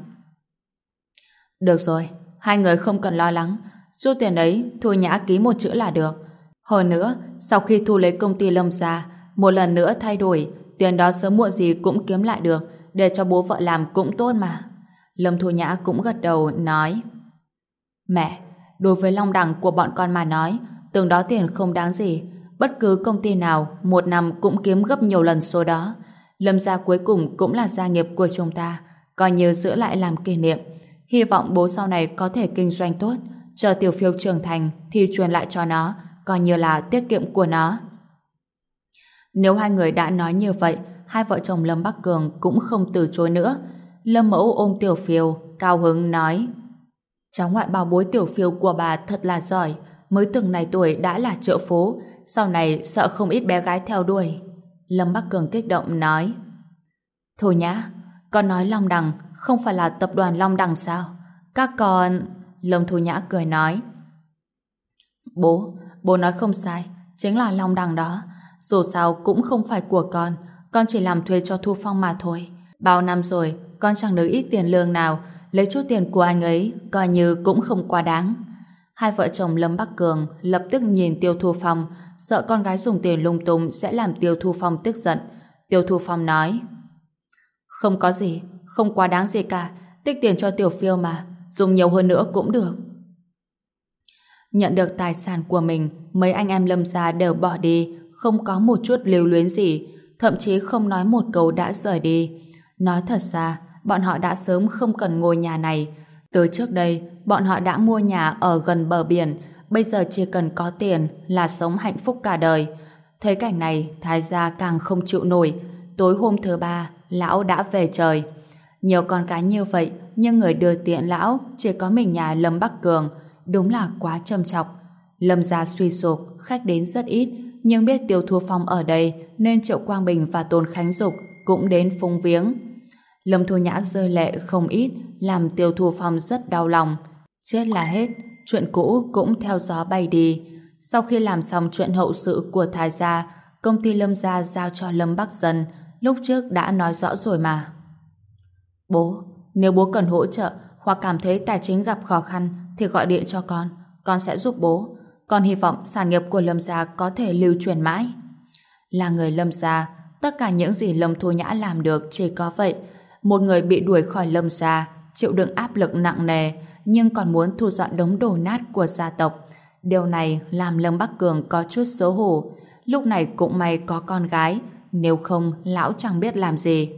Được rồi, hai người không cần lo lắng, số tiền ấy Thu Nhã ký một chữ là được. Hơn nữa, sau khi thu lấy công ty Lâm gia, một lần nữa thay đổi, tiền đó sớm muộn gì cũng kiếm lại được, để cho bố vợ làm cũng tốt mà. Lâm Thu Nhã cũng gật đầu nói: Mẹ, đối với Long Đằng của bọn con mà nói, từng đó tiền không đáng gì. Bất cứ công ty nào một năm cũng kiếm gấp nhiều lần số đó. Lâm gia cuối cùng cũng là gia nghiệp của chúng ta, coi như giữ lại làm kỷ niệm. Hy vọng bố sau này có thể kinh doanh tốt, chờ Tiểu Phiêu trưởng thành thì truyền lại cho nó, coi như là tiết kiệm của nó. Nếu hai người đã nói như vậy, hai vợ chồng Lâm Bắc Cường cũng không từ chối nữa. Lâm Mẫu ôm Tiểu Phiêu, cao hứng nói: Cháu ngoại bảo bối Tiểu Phiêu của bà thật là giỏi, mới từng này tuổi đã là trợ phố, sau này sợ không ít bé gái theo đuổi. Lâm Bắc Cường kích động nói: Thôi nhá, con nói Long Đằng không phải là tập đoàn Long Đằng sao? Các con... Lâm Thu Nhã cười nói: Bố nói không sai, chính là Long Đằng đó. Dù sao cũng không phải của con chỉ làm thuê cho Thu Phong mà thôi. Bao năm rồi, con chẳng được ít tiền lương nào, lấy chút tiền của anh ấy, coi như cũng không quá đáng. Hai vợ chồng Lâm Bắc Cường lập tức nhìn Tiêu Thu Phong, sợ con gái dùng tiền lung tung sẽ làm Tiêu Thu Phong tức giận. Tiêu Thu Phong nói. Không có gì, không quá đáng gì cả, tích tiền cho Tiểu Phiêu mà, dùng nhiều hơn nữa cũng được. Nhận được tài sản của mình, mấy anh em Lâm gia đều bỏ đi, không có một chút lưu luyến gì, thậm chí không nói một câu đã rời đi. Nói thật ra, bọn họ đã sớm không cần ngôi nhà này. Từ trước đây, bọn họ đã mua nhà ở gần bờ biển, bây giờ chỉ cần có tiền là sống hạnh phúc cả đời. Thấy cảnh này, Thái gia càng không chịu nổi. Tối hôm thứ ba, lão đã về trời. Nhiều con cái như vậy, nhưng người đưa tiện lão chỉ có mình nhà Lâm Bắc Cường. Đúng là quá trầm trọng. Lâm gia suy sụp, khách đến rất ít, nhưng biết Tiêu Thu Phong ở đây nên Triệu Quang Bình và Tôn Khánh Dục cũng đến phúng viếng. Lâm Thu Nhã rơi lệ không ít, làm Tiêu Thu Phong rất đau lòng. Chết là hết, chuyện cũ cũng theo gió bay đi. Sau khi làm xong chuyện hậu sự của Thái gia, công ty Lâm gia giao cho Lâm Bắc Dân, lúc trước đã nói rõ rồi mà. Bố, nếu bố cần hỗ trợ hoặc cảm thấy tài chính gặp khó khăn thì gọi điện cho con sẽ giúp bố. Con hy vọng sản nghiệp của Lâm gia có thể lưu truyền mãi. Là người Lâm gia, tất cả những gì Lâm Thu Nhã làm được chỉ có vậy. Một người bị đuổi khỏi Lâm gia, chịu đựng áp lực nặng nề, nhưng còn muốn thu dọn đống đổ nát của gia tộc. Điều này làm Lâm Bắc Cường có chút xấu hổ. Lúc này cũng may có con gái, nếu không lão chẳng biết làm gì.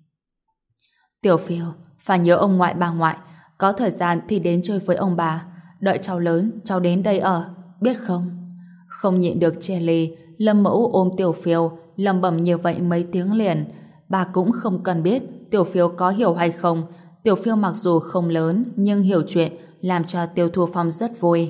Tiểu Phiêu, phải nhớ ông ngoại bà ngoại, có thời gian thì đến chơi với ông bà. Đợi cháu lớn, cháu đến đây ở, biết không? Không nhịn được chia ly, Lâm Mẫu ôm Tiểu Phiêu, lẩm bẩm như vậy mấy tiếng liền. Bà cũng không cần biết Tiểu Phiêu có hiểu hay không. Tiểu Phiêu mặc dù không lớn, nhưng hiểu chuyện, làm cho Tiêu Thu Phong rất vui.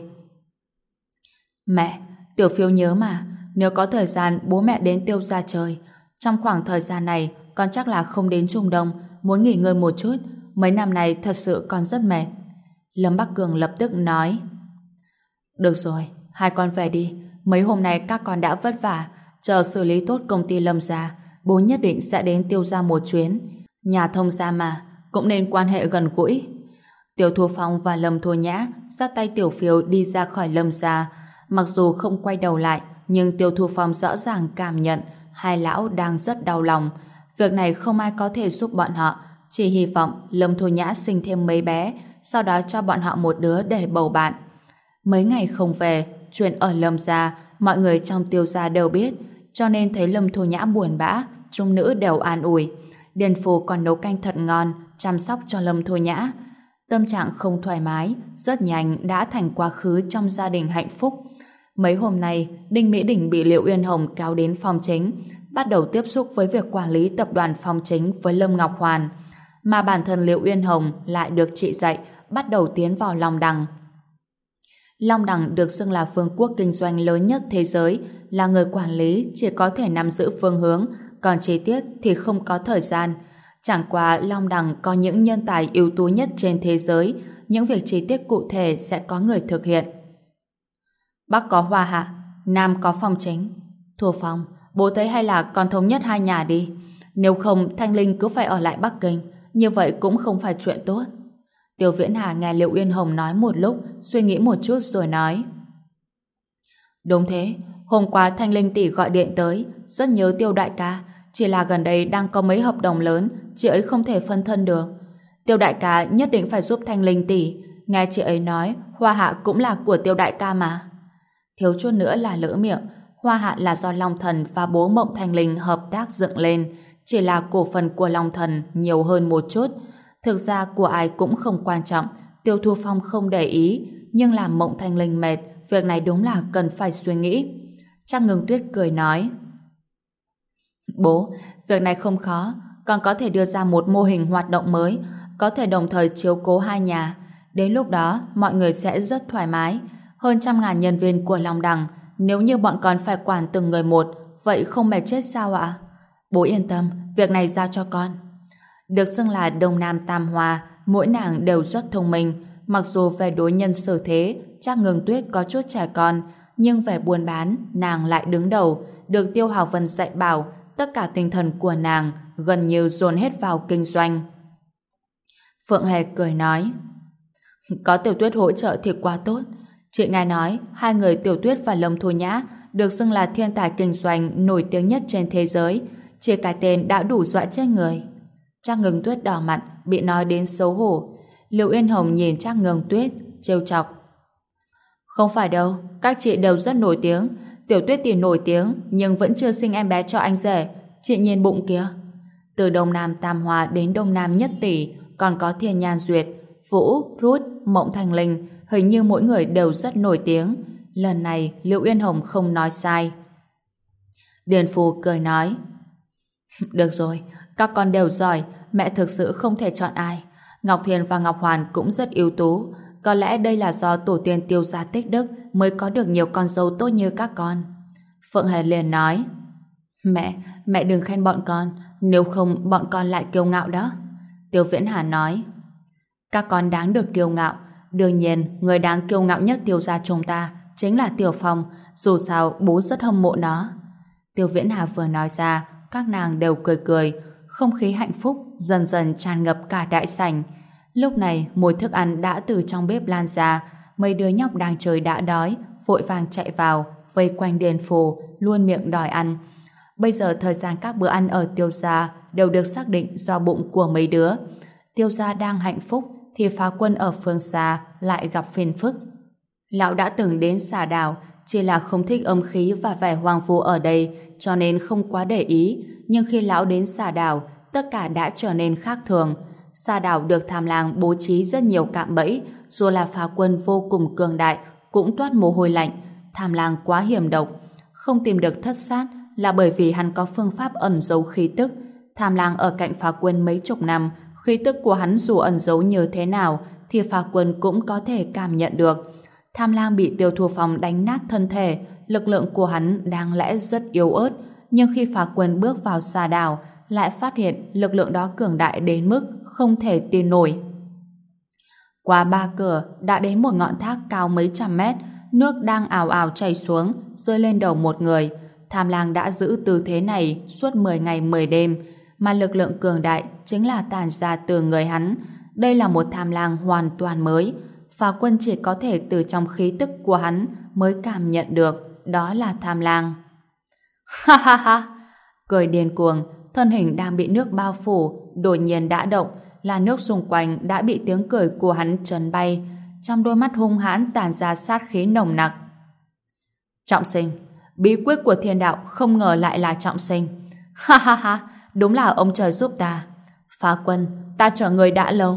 Mẹ, Tiểu Phiêu nhớ mà, nếu có thời gian bố mẹ đến Tiêu gia chơi. Trong khoảng thời gian này, con chắc là không đến Trung Đông, muốn nghỉ ngơi một chút. Mấy năm này thật sự con rất mệt. Lâm Bắc Cường lập tức nói. Được rồi, hai con về đi. Mấy hôm nay các con đã vất vả, chờ xử lý tốt công ty Lâm gia, bố nhất định sẽ đến Tiêu gia một chuyến. Nhà thông gia mà, cũng nên quan hệ gần gũi. Tiêu Thu Phong và Lâm Thu Nhã dắt tay Tiểu Phiêu đi ra khỏi Lâm gia. Mặc dù không quay đầu lại, nhưng Tiêu Thu Phong rõ ràng cảm nhận hai lão đang rất đau lòng. Việc này không ai có thể giúp bọn họ, chỉ hy vọng Lâm Thu Nhã sinh thêm mấy bé, sau đó cho bọn họ một đứa để bầu bạn. Mấy ngày không về, chuyện ở Lâm gia, mọi người trong Tiêu gia đều biết, cho nên thấy Lâm Thu Nhã buồn bã, chúng nữ đều an ủi. Điền Phù còn nấu canh thật ngon, chăm sóc cho Lâm Thu Nhã. Tâm trạng không thoải mái, rất nhanh đã thành quá khứ trong gia đình hạnh phúc. Mấy hôm nay, Đinh Mỹ Đình bị Liệu Uyên Hồng kéo đến phòng chính, bắt đầu tiếp xúc với việc quản lý tập đoàn phòng chính với Lâm Ngọc Hoàn. Mà bản thân Liệu Uyên Hồng lại được chị dạy, bắt đầu tiến vào Long Đằng. Long Đằng được xưng là vương quốc kinh doanh lớn nhất thế giới, là người quản lý chỉ có thể nắm giữ phương hướng, còn chi tiết thì không có thời gian. Chẳng qua Long Đằng có những nhân tài ưu tú nhất trên thế giới, những việc chi tiết cụ thể sẽ có người thực hiện. Bắc có Hoa Hạ, Nam có Phong Chính. Thu Phong, bố thấy hay là con thống nhất hai nhà đi. Nếu không Thanh Linh cứ phải ở lại Bắc Kinh, như vậy cũng không phải chuyện tốt. Tiêu Viễn Hà nghe Liệu Uyên Hồng nói một lúc, suy nghĩ một chút rồi nói. Đúng thế, hôm qua Thanh Linh tỷ gọi điện tới, rất nhớ Tiêu đại ca, chỉ là gần đây đang có mấy hợp đồng lớn, chị ấy không thể phân thân được. Tiêu đại ca nhất định phải giúp Thanh Linh tỷ, nghe chị ấy nói, Hoa Hạ cũng là của Tiêu đại ca mà. Thiếu chút nữa là lỡ miệng, Hoa Hạ là do Long Thần và bố Mộng Thanh Linh hợp tác dựng lên, chỉ là cổ phần của Long Thần nhiều hơn một chút. Thực ra của ai cũng không quan trọng, Tiêu Thu Phong không để ý, nhưng làm Mộng Thanh Linh mệt, việc này đúng là cần phải suy nghĩ. Trang Ngưng Tuyết cười nói. Bố, việc này không khó, con có thể đưa ra một mô hình hoạt động mới, có thể đồng thời chiếu cố hai nhà. Đến lúc đó, mọi người sẽ rất thoải mái. Hơn 100.000 nhân viên của Long Đằng, nếu như bọn con phải quản từng người một, vậy không mệt chết sao ạ? Bố yên tâm, việc này giao cho con. Được xưng là Đông Nam Tam Hoa, mỗi nàng đều rất thông minh. Mặc dù về đối nhân xử thế, Trác Ngưng Tuyết có chút trẻ con, nhưng về buôn bán, nàng lại đứng đầu. Được Tiêu Hào Vân dạy bảo, tất cả tinh thần của nàng gần như dồn hết vào kinh doanh. Phượng Hề cười nói, có Tiểu Tuyết hỗ trợ thì quá tốt. Chị nghe nói, hai người Tiểu Tuyết và Lâm Thu Nhã được xưng là thiên tài kinh doanh nổi tiếng nhất trên thế giới. Chỉ cái tên đã đủ dọa chết người. Trác Ngưng Tuyết đỏ mặt, bị nói đến xấu hổ. Lưu Yên Hồng nhìn Trác Ngưng Tuyết, trêu chọc. Không phải đâu, các chị đều rất nổi tiếng. Tiểu Tuyết thì nổi tiếng, nhưng vẫn chưa sinh em bé cho anh rể. Chị nhìn bụng kìa. Từ Đông Nam Tam Hoa đến Đông Nam Nhất Tỷ, còn có Thiên Nhan Duyệt, Vũ, Rút, Mộng Thành Linh, hình như mỗi người đều rất nổi tiếng. Lần này, Lưu Yên Hồng không nói sai. Điền Phù cười nói, được rồi, các con đều giỏi, mẹ thực sự không thể chọn ai. Ngọc Thiền và Ngọc Hoàn cũng rất ưu tú. Có lẽ đây là do tổ tiên Tiêu gia tích đức mới có được nhiều con dâu tốt như các con. Phượng Hề liền nói, mẹ đừng khen bọn con, nếu không bọn con lại kiêu ngạo đó. Tiêu Viễn Hà nói, các con đáng được kiêu ngạo. Đương nhiên, người đáng kiêu ngạo nhất Tiêu gia chúng ta chính là Tiểu Phong, dù sao bố rất hâm mộ nó. Tiêu Viễn Hà vừa nói ra, các nàng đều cười cười, không khí hạnh phúc dần dần tràn ngập cả đại sảnh. Lúc này, mùi thức ăn đã từ trong bếp lan ra, mấy đứa nhóc đang chơi đã đói, vội vàng chạy vào, vây quanh Điền Phù, luôn miệng đòi ăn. Bây giờ thời gian các bữa ăn ở Tiêu gia đều được xác định do bụng của mấy đứa. Tiêu gia đang hạnh phúc, thì Phá Quân ở phương xa lại gặp phiền phức. Lão đã từng đến Xà Đảo, chỉ là không thích âm khí và vẻ hoang vu ở đây, cho nên không quá để ý. Nhưng khi lão đến Xà Đảo, tất cả đã trở nên khác thường. Xà Đảo được Tham Lang bố trí rất nhiều cạm bẫy, dù là Phá Quân vô cùng cường đại, cũng toát mồ hôi lạnh. Tham Lang quá hiểm độc, không tìm được thất sát là bởi vì hắn có phương pháp ẩn giấu khí tức. Tham Lang ở cạnh Phá Quân mấy chục năm, khí tức của hắn dù ẩn giấu như thế nào thì Phá Quân cũng có thể cảm nhận được. Tham Lang bị Tiêu Thu Phong đánh nát thân thể, lực lượng của hắn đáng lẽ rất yếu ớt, nhưng khi Phá Quân bước vào Xà Đảo, lại phát hiện lực lượng đó cường đại đến mức không thể tin nổi. Qua 3 cửa, đã đến một ngọn thác cao mấy trăm mét, nước đang ào ào chảy xuống, rơi lên đầu một người. Tham Lang đã giữ tư thế này suốt 10 ngày 10 đêm, mà lực lượng cường đại chính là tản ra từ người hắn. Đây là một Tham Lang hoàn toàn mới. Phá Quân chỉ có thể từ trong khí tức của hắn mới cảm nhận được đó là Tham Lang. Ha ha ha! Cười điên cuồng, thân hình đang bị nước bao phủ, đột nhiên đã động, là nước xung quanh đã bị tiếng cười của hắn chấn bay. Trong đôi mắt hung hãn tản ra sát khí nồng nặc. Trọng sinh, bí quyết của thiên đạo không ngờ lại là trọng sinh. Ha ha ha! Đúng là ông trời giúp ta. Phá Quân, ta chờ người đã lâu.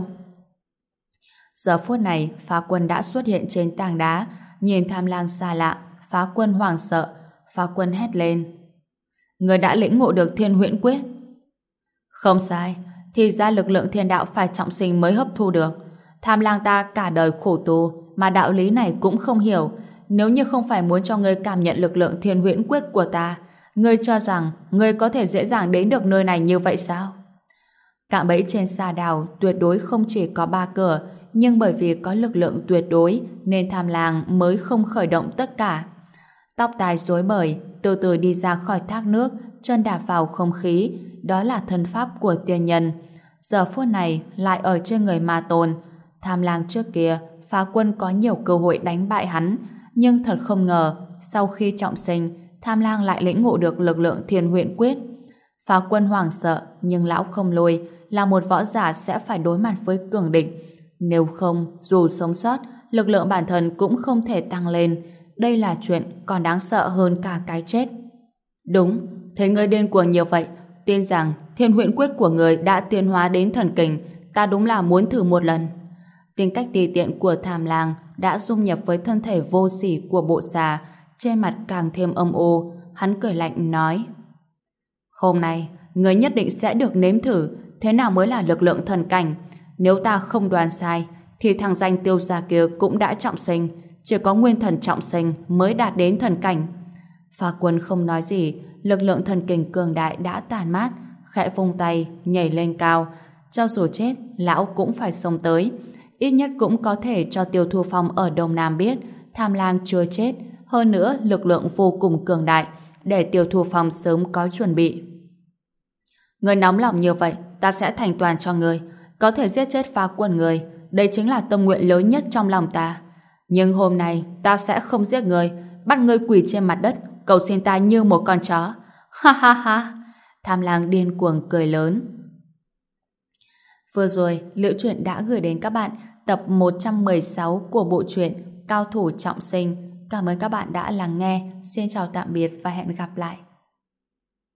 Giờ phút này, Phá Quân đã xuất hiện trên tảng đá, nhìn Tham Lang xa lạ, Phá Quân hoảng sợ. Phá Quân hét lên, người đã lĩnh ngộ được Thiên Huyễn Quyết. Không sai, thì ra lực lượng thiên đạo phải trọng sinh mới hấp thu được. Tham Lang ta cả đời khổ tu, mà đạo lý này cũng không hiểu. Nếu như không phải muốn cho ngươi cảm nhận lực lượng Thiên Huyễn Quyết của ta, ngươi cho rằng ngươi có thể dễ dàng đến được nơi này như vậy sao? Cạm bẫy trên Xà Đảo tuyệt đối không chỉ có 3 cửa, nhưng bởi vì có lực lượng tuyệt đối nên Tham Lang mới không khởi động tất cả. Tóc tai rối bời, từ từ đi ra khỏi thác nước, chân đạp vào không khí, đó là thân pháp của tiên nhân. Giờ phút này lại ở trên người Ma Tôn. Tham Lang trước kia, Phá Quân có nhiều cơ hội đánh bại hắn, nhưng thật không ngờ, sau khi trọng sinh, Tham Lang lại lĩnh ngộ được lực lượng Thiên Huyễn Quyết. Phá Quân hoảng sợ, nhưng lão không lùi, là một võ giả sẽ phải đối mặt với cường địch. Nếu không, dù sống sót, lực lượng bản thân cũng không thể tăng lên. Đây là chuyện còn đáng sợ hơn cả cái chết. Đúng, thấy ngươi điên cuồng nhiều vậy, tin rằng Thiên Huyễn Quyết của người đã tiến hóa đến thần kình, ta đúng là muốn thử một lần. Tính cách tùy tiện của Tham Lang đã dung nhập với thân thể vô sỉ của bộ xà, trên mặt càng thêm âm u. Hắn cười lạnh nói, hôm nay người nhất định sẽ được nếm thử thế nào mới là lực lượng thần cảnh. Nếu ta không đoán sai thì thằng danh Tiêu gia kia cũng đã trọng sinh, chỉ có nguyên thần trọng sinh mới đạt đến thần cảnh. Phá Quân không nói gì, lực lượng thần kình cường đại đã tàn mát, khẽ vung tay nhảy lên cao. Cho dù chết, lão cũng phải xông tới, ít nhất cũng có thể cho Tiêu Thu Phong ở Đông Nam biết Tham Lang chưa chết, hơn nữa lực lượng vô cùng cường đại, để Tiêu Thu Phong sớm có chuẩn bị. Người nóng lòng như vậy, ta sẽ thành toàn cho người, có thể giết chết Phá Quân người, đây chính là tâm nguyện lớn nhất trong lòng ta. Nhưng hôm nay ta sẽ không giết người, bắt ngươi quỳ trên mặt đất cầu xin ta như một con chó. Ha ha ha! Tham lang điên cuồng cười lớn. Vừa rồi, Liễu Chuyện đã gửi đến các bạn tập 116 của bộ truyện Cao thủ trọng sinh. Cảm ơn các bạn đã lắng nghe. Xin chào tạm biệt và hẹn gặp lại.